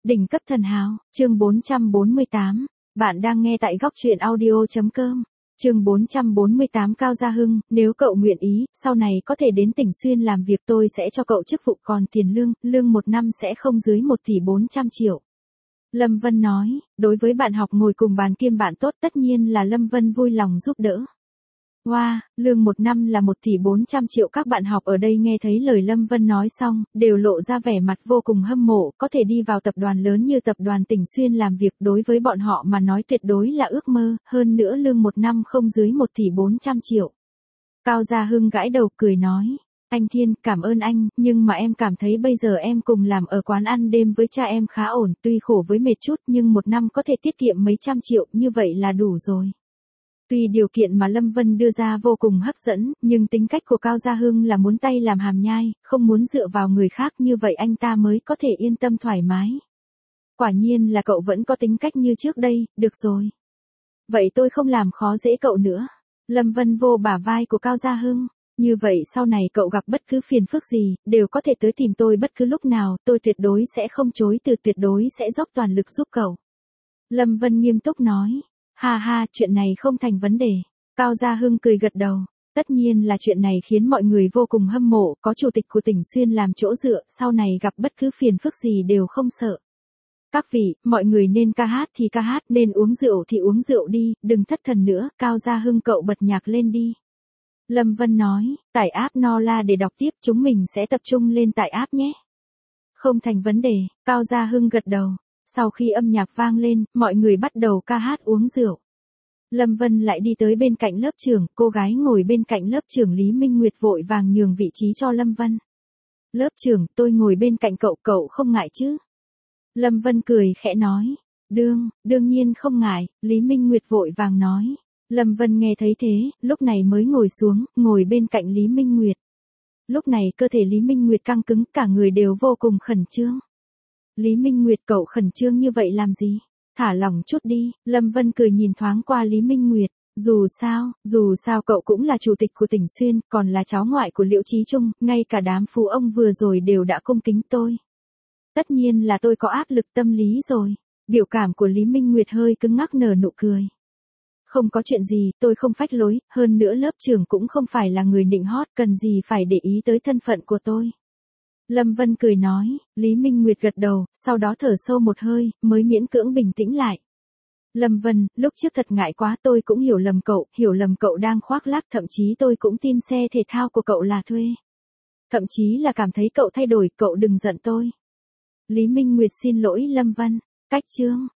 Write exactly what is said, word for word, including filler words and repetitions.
Đỉnh cấp thần hào, chương bốn trăm bốn mươi tám. Bạn đang nghe tại góc truyện audio.com. Chương bốn trăm bốn mươi tám. Cao Gia Hưng, nếu cậu nguyện ý, sau này có thể đến tỉnh Xuyên làm việc, tôi sẽ cho cậu chức vụ, còn tiền lương, lương một năm sẽ không dưới một tỷ bốn trăm triệu. Lâm Vân nói, đối với bạn học ngồi cùng bàn kiêm bạn tốt, tất nhiên là Lâm Vân vui lòng giúp đỡ. Wow, lương một năm là một tỷ bốn trăm triệu. Các bạn học ở đây nghe thấy lời Lâm Vân nói xong, đều lộ ra vẻ mặt vô cùng hâm mộ, có thể đi vào tập đoàn lớn như tập đoàn Tỉnh Xuyên làm việc, đối với bọn họ mà nói tuyệt đối là ước mơ, hơn nữa lương một năm không dưới một tỷ bốn trăm triệu. Cao Gia Hưng gãi đầu cười nói, anh Thiên, cảm ơn anh, nhưng mà em cảm thấy bây giờ em cùng làm ở quán ăn đêm với cha em khá ổn, tuy khổ với mệt chút nhưng một năm có thể tiết kiệm mấy trăm triệu, như vậy là đủ rồi. Tuy điều kiện mà Lâm Vân đưa ra vô cùng hấp dẫn, nhưng tính cách của Cao Gia Hưng là muốn tay làm hàm nhai, không muốn dựa vào người khác, như vậy anh ta mới có thể yên tâm thoải mái. Quả nhiên là cậu vẫn có tính cách như trước đây, được rồi. Vậy tôi không làm khó dễ cậu nữa. Lâm Vân vô bả vai của Cao Gia Hưng. Như vậy sau này cậu gặp bất cứ phiền phức gì, đều có thể tới tìm tôi bất cứ lúc nào, tôi tuyệt đối sẽ không chối từ, tuyệt đối sẽ dốc toàn lực giúp cậu. Lâm Vân nghiêm túc nói. Ha ha, chuyện này không thành vấn đề. Cao Gia Hưng cười gật đầu. Tất nhiên là chuyện này khiến mọi người vô cùng hâm mộ, có chủ tịch của Tỉnh Xuyên làm chỗ dựa, sau này gặp bất cứ phiền phức gì đều không sợ. Các vị, mọi người nên ca hát thì ca hát, nên uống rượu thì uống rượu đi, đừng thất thần nữa. Cao Gia Hưng, cậu bật nhạc lên đi. Lâm Vân nói, tải app Nola để đọc tiếp, chúng mình sẽ tập trung lên tải app nhé. Không thành vấn đề. Cao Gia Hưng gật đầu. Sau khi âm nhạc vang lên, mọi người bắt đầu ca hát uống rượu. Lâm Vân lại đi tới bên cạnh lớp trưởng, cô gái ngồi bên cạnh lớp trưởng Lý Minh Nguyệt vội vàng nhường vị trí cho Lâm Vân. Lớp trưởng, tôi ngồi bên cạnh cậu, cậu không ngại chứ? Lâm Vân cười khẽ nói. Đương, đương nhiên không ngại, Lý Minh Nguyệt vội vàng nói. Lâm Vân nghe thấy thế, lúc này mới ngồi xuống, ngồi bên cạnh Lý Minh Nguyệt. Lúc này cơ thể Lý Minh Nguyệt căng cứng, cả người đều vô cùng khẩn trương. Lý Minh Nguyệt, cậu khẩn trương như vậy làm gì? Thả lỏng chút đi. Lâm Vân cười nhìn thoáng qua Lý Minh Nguyệt. Dù sao, dù sao cậu cũng là chủ tịch của Tỉnh Xuyên, còn là cháu ngoại của Liễu Chí Trung, ngay cả đám phú ông vừa rồi đều đã cung kính tôi. Tất nhiên là tôi có áp lực tâm lý rồi. Biểu cảm của Lý Minh Nguyệt hơi cứng ngắc, nở nụ cười. Không có chuyện gì, tôi không phách lối, hơn nữa lớp trưởng cũng không phải là người nịnh hót, cần gì phải để ý tới thân phận của tôi. Lâm Vân cười nói. Lý Minh Nguyệt gật đầu, sau đó thở sâu một hơi, mới miễn cưỡng bình tĩnh lại. Lâm Vân, lúc trước thật ngại quá, tôi cũng hiểu lầm cậu, hiểu lầm cậu đang khoác lác, thậm chí tôi cũng tin xe thể thao của cậu là thuê. Thậm chí là cảm thấy cậu thay đổi, cậu đừng giận tôi. Lý Minh Nguyệt xin lỗi Lâm Vân. Cách chương.